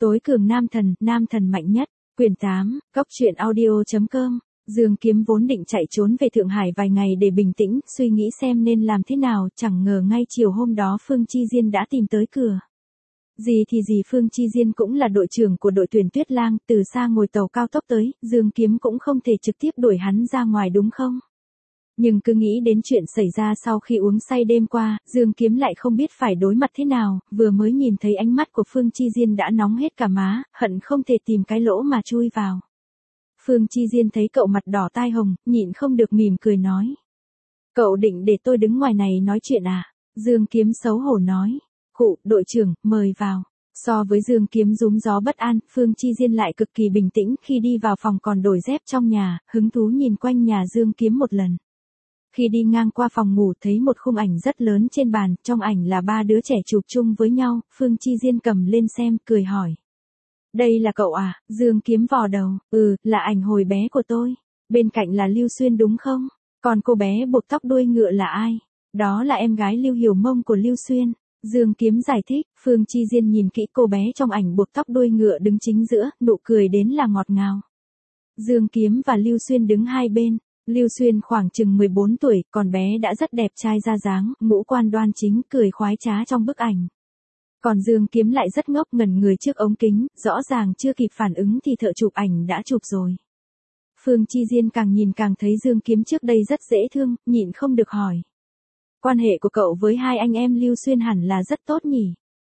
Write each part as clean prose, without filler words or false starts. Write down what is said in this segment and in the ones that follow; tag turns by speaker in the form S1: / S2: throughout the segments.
S1: Tối cường nam thần mạnh nhất, quyển 8, Cóc truyện audio.com. Dương Kiếm vốn định chạy trốn về Thượng Hải vài ngày để bình tĩnh, suy nghĩ xem nên làm thế nào, chẳng ngờ ngay chiều hôm đó Phương Chi Diên đã tìm tới cửa. Gì thì gì, Phương Chi Diên cũng là đội trưởng của đội tuyển Tuyết Lang, từ xa ngồi tàu cao tốc tới, Dương Kiếm cũng không thể trực tiếp đuổi hắn ra ngoài đúng không? Nhưng cứ nghĩ đến chuyện xảy ra sau khi uống say đêm qua, Dương Kiếm lại không biết phải đối mặt thế nào, vừa mới nhìn thấy ánh mắt của Phương Chi Diên đã nóng hết cả má, hận không thể tìm cái lỗ mà chui vào. Phương Chi Diên thấy cậu mặt đỏ tai hồng, nhịn không được mỉm cười nói. Cậu định để tôi đứng ngoài này nói chuyện à? Dương Kiếm xấu hổ nói. Khụ, đội trưởng, mời vào. So với Dương Kiếm rúm gió bất an, Phương Chi Diên lại cực kỳ bình tĩnh, khi đi vào phòng còn đổi dép trong nhà, hứng thú nhìn quanh nhà Dương Kiếm một lần. Khi đi ngang qua phòng ngủ thấy một khung ảnh rất lớn trên bàn, trong ảnh là 3 đứa trẻ chụp chung với nhau, Phương Chi Diên cầm lên xem, cười hỏi. Đây là cậu à? Dương Kiếm vò đầu, là ảnh hồi bé của tôi. Bên cạnh là Lưu Xuyên đúng không? Còn cô bé buộc tóc đuôi ngựa là ai? Đó là em gái Lưu Hiểu Mông của Lưu Xuyên. Dương Kiếm giải thích, Phương Chi Diên nhìn kỹ cô bé trong ảnh buộc tóc đuôi ngựa đứng chính giữa, nụ cười đến là ngọt ngào. Dương Kiếm và Lưu Xuyên đứng hai bên. Lưu Xuyên khoảng chừng 14 tuổi, còn bé đã rất đẹp trai ra dáng, ngũ quan đoan chính, cười khoái trá trong bức ảnh. Còn Dương Kiếm lại rất ngốc, ngẩn người trước ống kính, rõ ràng chưa kịp phản ứng thì thợ chụp ảnh đã chụp rồi. Phương Chi Diên càng nhìn càng thấy Dương Kiếm trước đây rất dễ thương, nhịn không được hỏi. Quan hệ của cậu với hai anh em Lưu Xuyên hẳn là rất tốt nhỉ?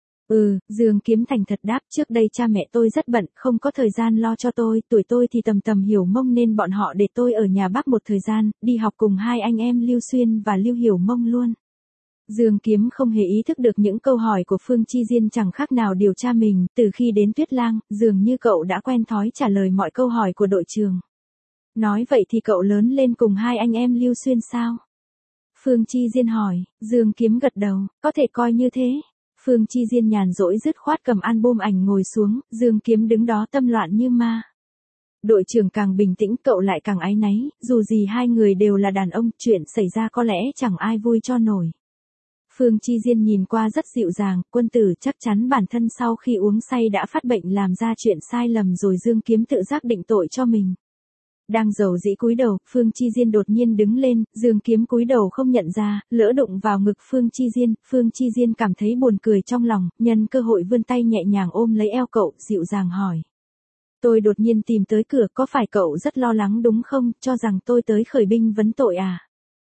S1: Dương Kiếm thành thật đáp, trước đây cha mẹ tôi rất bận, không có thời gian lo cho tôi, tuổi tôi thì tầm Hiểu Mông nên bọn họ để tôi ở nhà bác một thời gian, đi học cùng hai anh em Lưu Xuyên và Lưu Hiểu Mông luôn. Dương Kiếm không hề ý thức được những câu hỏi của Phương Chi Diên chẳng khác nào điều tra mình, từ khi đến Tuyết Lang, dường như cậu đã quen thói trả lời mọi câu hỏi của đội trưởng. Nói vậy thì cậu lớn lên cùng hai anh em Lưu Xuyên sao? Phương Chi Diên hỏi, Dương Kiếm gật đầu, có thể coi như thế. Phương Chi Diên nhàn rỗi dứt khoát cầm album ảnh ngồi xuống, Dương Kiếm đứng đó tâm loạn như ma. Đội trưởng càng bình tĩnh cậu lại càng áy náy, dù gì hai người đều là đàn ông, chuyện xảy ra có lẽ chẳng ai vui cho nổi. Phương Chi Diên nhìn qua rất dịu dàng, quân tử chắc chắn bản thân sau khi uống say đã phát bệnh làm ra chuyện sai lầm rồi. Dương Kiếm tự giác định tội cho mình. Đang dầu dĩ cúi đầu, Phương Chi Diên đột nhiên đứng lên, Dương Kiếm cúi đầu không nhận ra, lỡ đụng vào ngực Phương Chi Diên cảm thấy buồn cười trong lòng, nhân cơ hội vươn tay nhẹ nhàng ôm lấy eo cậu, dịu dàng hỏi. Tôi đột nhiên tìm tới cửa, có phải cậu rất lo lắng đúng không, cho rằng tôi tới khởi binh vấn tội à?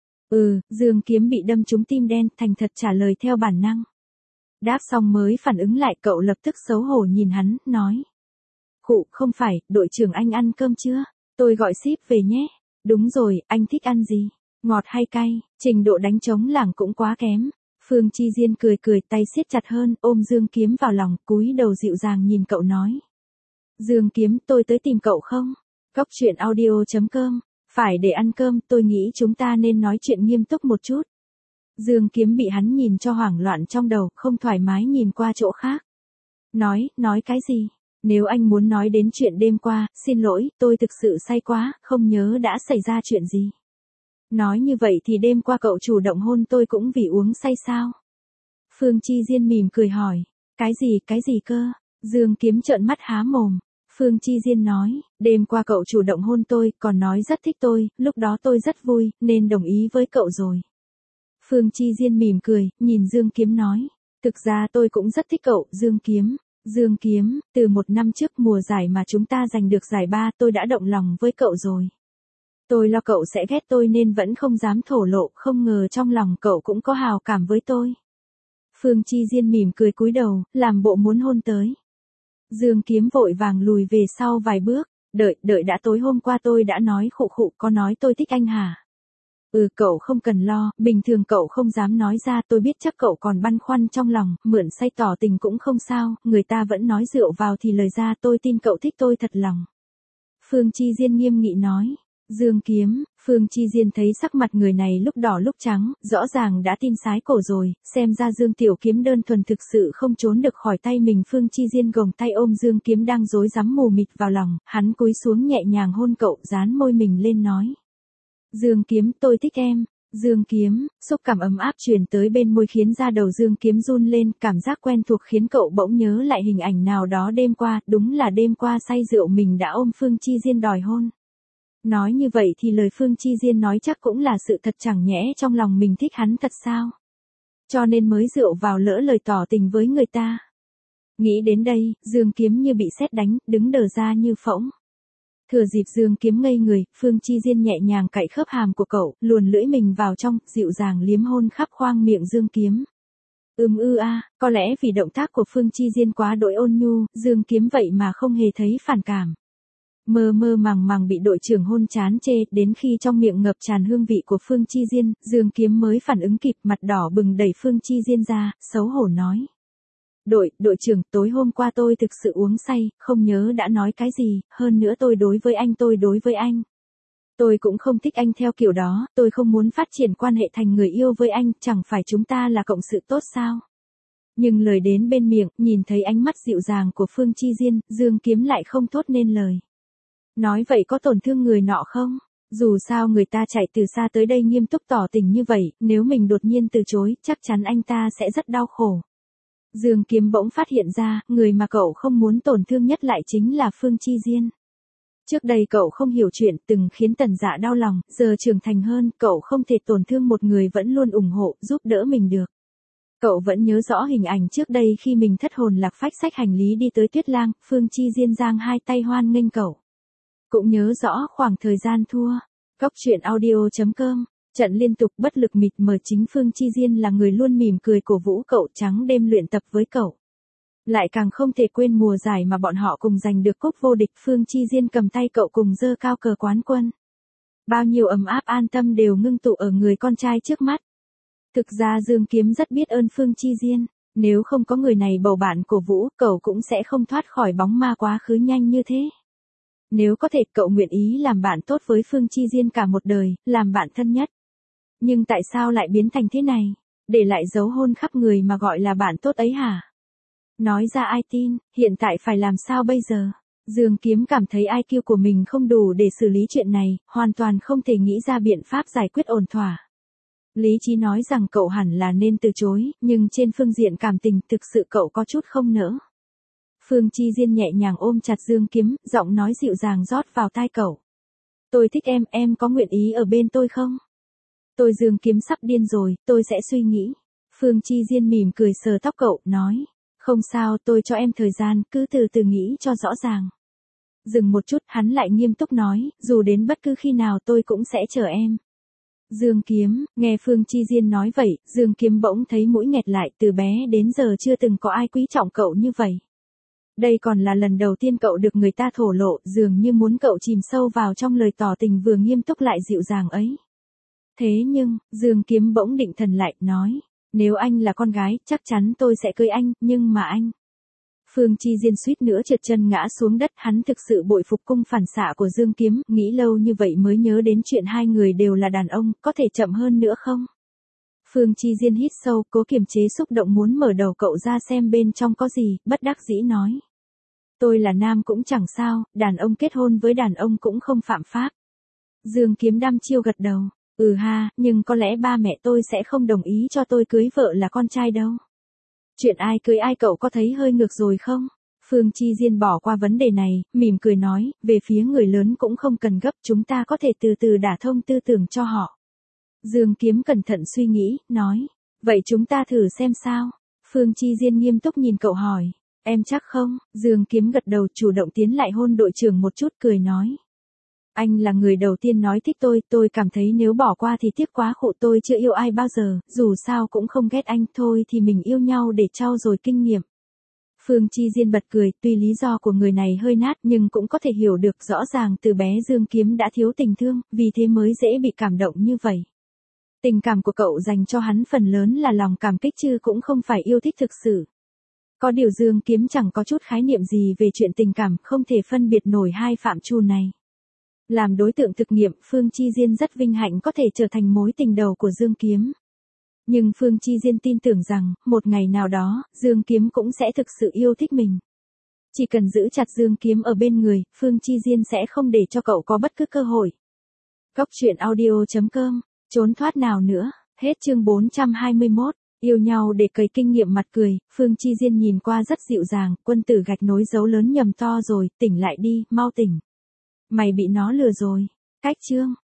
S1: Dương Kiếm bị đâm trúng tim đen, thành thật trả lời theo bản năng. Đáp xong mới phản ứng lại, cậu lập tức xấu hổ nhìn hắn, nói. Khụ, không phải, đội trưởng anh ăn cơm chưa? Tôi gọi ship về nhé. Đúng rồi, anh thích ăn gì? Ngọt hay cay? Trình độ đánh trống lảng cũng quá kém. Phương Chi Diên cười cười, tay siết chặt hơn, ôm Dương Kiếm vào lòng, cúi đầu dịu dàng nhìn cậu nói. Dương Kiếm, tôi tới tìm cậu không? Cóc truyện audio.com. Phải để ăn cơm, tôi nghĩ chúng ta nên nói chuyện nghiêm túc một chút. Dương Kiếm bị hắn nhìn cho hoảng loạn trong đầu, không thoải mái nhìn qua chỗ khác. Nói cái gì? Nếu anh muốn nói đến chuyện đêm qua, xin lỗi, tôi thực sự say quá, không nhớ đã xảy ra chuyện gì. Nói như vậy thì đêm qua cậu chủ động hôn tôi cũng vì uống say sao? Phương Chi Diên mỉm cười hỏi. Cái gì cơ? Dương Kiếm trợn mắt há mồm. Phương Chi Diên nói, đêm qua cậu chủ động hôn tôi, còn nói rất thích tôi, lúc đó tôi rất vui, nên đồng ý với cậu rồi. Phương Chi Diên mỉm cười, nhìn Dương Kiếm nói, thực ra tôi cũng rất thích cậu, Dương Kiếm, từ 1 năm trước mùa giải mà chúng ta giành được giải 3 tôi đã động lòng với cậu rồi. Tôi lo cậu sẽ ghét tôi nên vẫn không dám thổ lộ, không ngờ trong lòng cậu cũng có hào cảm với tôi. Phương Chi Diên mỉm cười cúi đầu, làm bộ muốn hôn tới. Dương Kiếm vội vàng lùi về sau vài bước, đợi đã, tối hôm qua tôi đã nói khụ, có nói tôi thích anh hả? Cậu không cần lo, bình thường cậu không dám nói ra, tôi biết chắc cậu còn băn khoăn trong lòng, mượn say tỏ tình cũng không sao, người ta vẫn nói rượu vào thì lời ra, tôi tin cậu thích tôi thật lòng. Phương Chi Diên nghiêm nghị nói. Dương Kiếm, Phương Chi Diên thấy sắc mặt người này lúc đỏ lúc trắng, rõ ràng đã tin sái cổ rồi, xem ra Dương Tiểu Kiếm đơn thuần thực sự không trốn được khỏi tay mình. Phương Chi Diên gồng tay ôm Dương Kiếm đang rối rắm mù mịt vào lòng, hắn cúi xuống nhẹ nhàng hôn cậu, dán môi mình lên nói. Dương Kiếm, tôi thích em. Dương Kiếm, xúc cảm ấm áp truyền tới bên môi khiến da đầu Dương Kiếm run lên, cảm giác quen thuộc khiến cậu bỗng nhớ lại hình ảnh nào đó đêm qua, đúng là đêm qua say rượu mình đã ôm Phương Chi Diên đòi hôn. Nói như vậy thì lời Phương Chi Diên nói chắc cũng là sự thật, chẳng nhẽ trong lòng mình thích hắn thật sao? Cho nên mới rượu vào lỡ lời tỏ tình với người ta. Nghĩ đến đây, Dương Kiếm như bị sét đánh, đứng đờ ra như phỗng. Thừa dịp Dương Kiếm ngây người, Phương Chi Diên nhẹ nhàng cạy khớp hàm của cậu, luồn lưỡi mình vào trong, dịu dàng liếm hôn khắp khoang miệng Dương Kiếm. Có lẽ vì động tác của Phương Chi Diên quá đỗi ôn nhu, Dương Kiếm vậy mà không hề thấy phản cảm. Mơ mơ màng màng bị đội trưởng hôn chán chê, đến khi trong miệng ngập tràn hương vị của Phương Chi Diên, Dương Kiếm mới phản ứng kịp, mặt đỏ bừng đẩy Phương Chi Diên ra, xấu hổ nói. Đội trưởng, tối hôm qua tôi thực sự uống say, không nhớ đã nói cái gì, hơn nữa tôi đối với anh. Tôi cũng không thích anh theo kiểu đó, tôi không muốn phát triển quan hệ thành người yêu với anh, chẳng phải chúng ta là cộng sự tốt sao? Nhưng lời đến bên miệng, nhìn thấy ánh mắt dịu dàng của Phương Chi Diên, Dương Kiếm lại không thốt nên lời. Nói vậy có tổn thương người nọ không? Dù sao người ta chạy từ xa tới đây nghiêm túc tỏ tình như vậy, nếu mình đột nhiên từ chối, chắc chắn anh ta sẽ rất đau khổ. Dương Kiếm bỗng phát hiện ra, người mà cậu không muốn tổn thương nhất lại chính là Phương Chi Diên. Trước đây cậu không hiểu chuyện, từng khiến Tần Dạ đau lòng, giờ trưởng thành hơn, cậu không thể tổn thương một người vẫn luôn ủng hộ, giúp đỡ mình được. Cậu vẫn nhớ rõ hình ảnh trước đây khi mình thất hồn lạc phách xách hành lý đi tới Tuyết Lang, Phương Chi Diên giang hai tay hoan nghênh cậu. Cũng nhớ rõ khoảng thời gian thua. Cóc truyện audio.com, trận liên tục bất lực mịt mờ, chính Phương Chi Diên là người luôn mỉm cười cổ vũ cậu, trắng đêm luyện tập với cậu. Lại càng không thể quên mùa giải mà bọn họ cùng giành được cúp vô địch, Phương Chi Diên cầm tay cậu cùng giơ cao cờ quán quân. Bao nhiêu ấm áp an tâm đều ngưng tụ ở người con trai trước mắt. Thực ra Dương Kiếm rất biết ơn Phương Chi Diên, nếu không có người này bầu bạn cổ vũ, cậu cũng sẽ không thoát khỏi bóng ma quá khứ nhanh như thế. Nếu có thể, cậu nguyện ý làm bạn tốt với Phương Chi Diên cả một đời, làm bạn thân nhất. Nhưng tại sao lại biến thành thế này? Để lại dấu hôn khắp người mà gọi là bạn tốt ấy hả? Nói ra ai tin, hiện tại phải làm sao bây giờ? Dương Kiếm cảm thấy IQ của mình không đủ để xử lý chuyện này, hoàn toàn không thể nghĩ ra biện pháp giải quyết ổn thỏa. Lý trí nói rằng cậu hẳn là nên từ chối, nhưng trên phương diện cảm tình thực sự cậu có chút không nỡ. Phương Chi Diên nhẹ nhàng ôm chặt Dương Kiếm, giọng nói dịu dàng rót vào tai cậu. Tôi thích em có nguyện ý ở bên tôi không? Tôi Dương Kiếm sắp điên rồi, tôi sẽ suy nghĩ. Phương Chi Diên mỉm cười sờ tóc cậu, nói. Không sao, tôi cho em thời gian, cứ từ từ nghĩ cho rõ ràng. Dừng một chút, hắn lại nghiêm túc nói, dù đến bất cứ khi nào tôi cũng sẽ chờ em. Dương Kiếm, nghe Phương Chi Diên nói vậy, Dương Kiếm bỗng thấy mũi nghẹt lại, từ bé đến giờ chưa từng có ai quý trọng cậu như vậy. Đây còn là lần đầu tiên cậu được người ta thổ lộ, dường như muốn cậu chìm sâu vào trong lời tỏ tình vừa nghiêm túc lại dịu dàng ấy. Thế nhưng, Dương Kiếm bỗng định thần lại, nói, nếu anh là con gái, chắc chắn tôi sẽ cưới anh, nhưng mà anh. Phương Chi Diên suýt nữa trượt chân ngã xuống đất, hắn thực sự bội phục cung phản xạ của Dương Kiếm, nghĩ lâu như vậy mới nhớ đến chuyện hai người đều là đàn ông, có thể chậm hơn nữa không? Phương Chi Diên hít sâu, cố kiềm chế xúc động muốn mở đầu cậu ra xem bên trong có gì, bất đắc dĩ nói. Tôi là nam cũng chẳng sao, đàn ông kết hôn với đàn ông cũng không phạm pháp. Dương Kiếm đăm chiêu gật đầu. Nhưng có lẽ ba mẹ tôi sẽ không đồng ý cho tôi cưới vợ là con trai đâu. Chuyện ai cưới ai cậu có thấy hơi ngược rồi không? Phương Chi Diên bỏ qua vấn đề này, mỉm cười nói, về phía người lớn cũng không cần gấp, chúng ta có thể từ từ đả thông tư tưởng cho họ. Dương Kiếm cẩn thận suy nghĩ, nói, vậy chúng ta thử xem sao? Phương Chi Diên nghiêm túc nhìn cậu hỏi, em chắc không? Dương Kiếm gật đầu, chủ động tiến lại hôn đội trưởng một chút, cười nói. Anh là người đầu tiên nói thích tôi cảm thấy nếu bỏ qua thì tiếc quá, khổ, tôi chưa yêu ai bao giờ, dù sao cũng không ghét anh, thôi thì mình yêu nhau để trau dồi kinh nghiệm. Phương Chi Diên bật cười, tuy lý do của người này hơi nát nhưng cũng có thể hiểu được, rõ ràng từ bé Dương Kiếm đã thiếu tình thương, vì thế mới dễ bị cảm động như vậy. Tình cảm của cậu dành cho hắn phần lớn là lòng cảm kích chứ cũng không phải yêu thích thực sự. Có điều Dương Kiếm chẳng có chút khái niệm gì về chuyện tình cảm, không thể phân biệt nổi hai phạm trù này. Làm đối tượng thực nghiệm, Phương Chi Diên rất vinh hạnh có thể trở thành mối tình đầu của Dương Kiếm. Nhưng Phương Chi Diên tin tưởng rằng, một ngày nào đó, Dương Kiếm cũng sẽ thực sự yêu thích mình. Chỉ cần giữ chặt Dương Kiếm ở bên người, Phương Chi Diên sẽ không để cho cậu có bất cứ cơ hội. Cóc truyện audio.com Trốn thoát nào nữa, hết chương 421. Yêu nhau để cày kinh nghiệm mặt cười, Phương Chi Diên nhìn qua rất dịu dàng, quân tử gạch nối dấu lớn nhầm to rồi, tỉnh lại đi, mau tỉnh. Mày bị nó lừa rồi. Cách chương.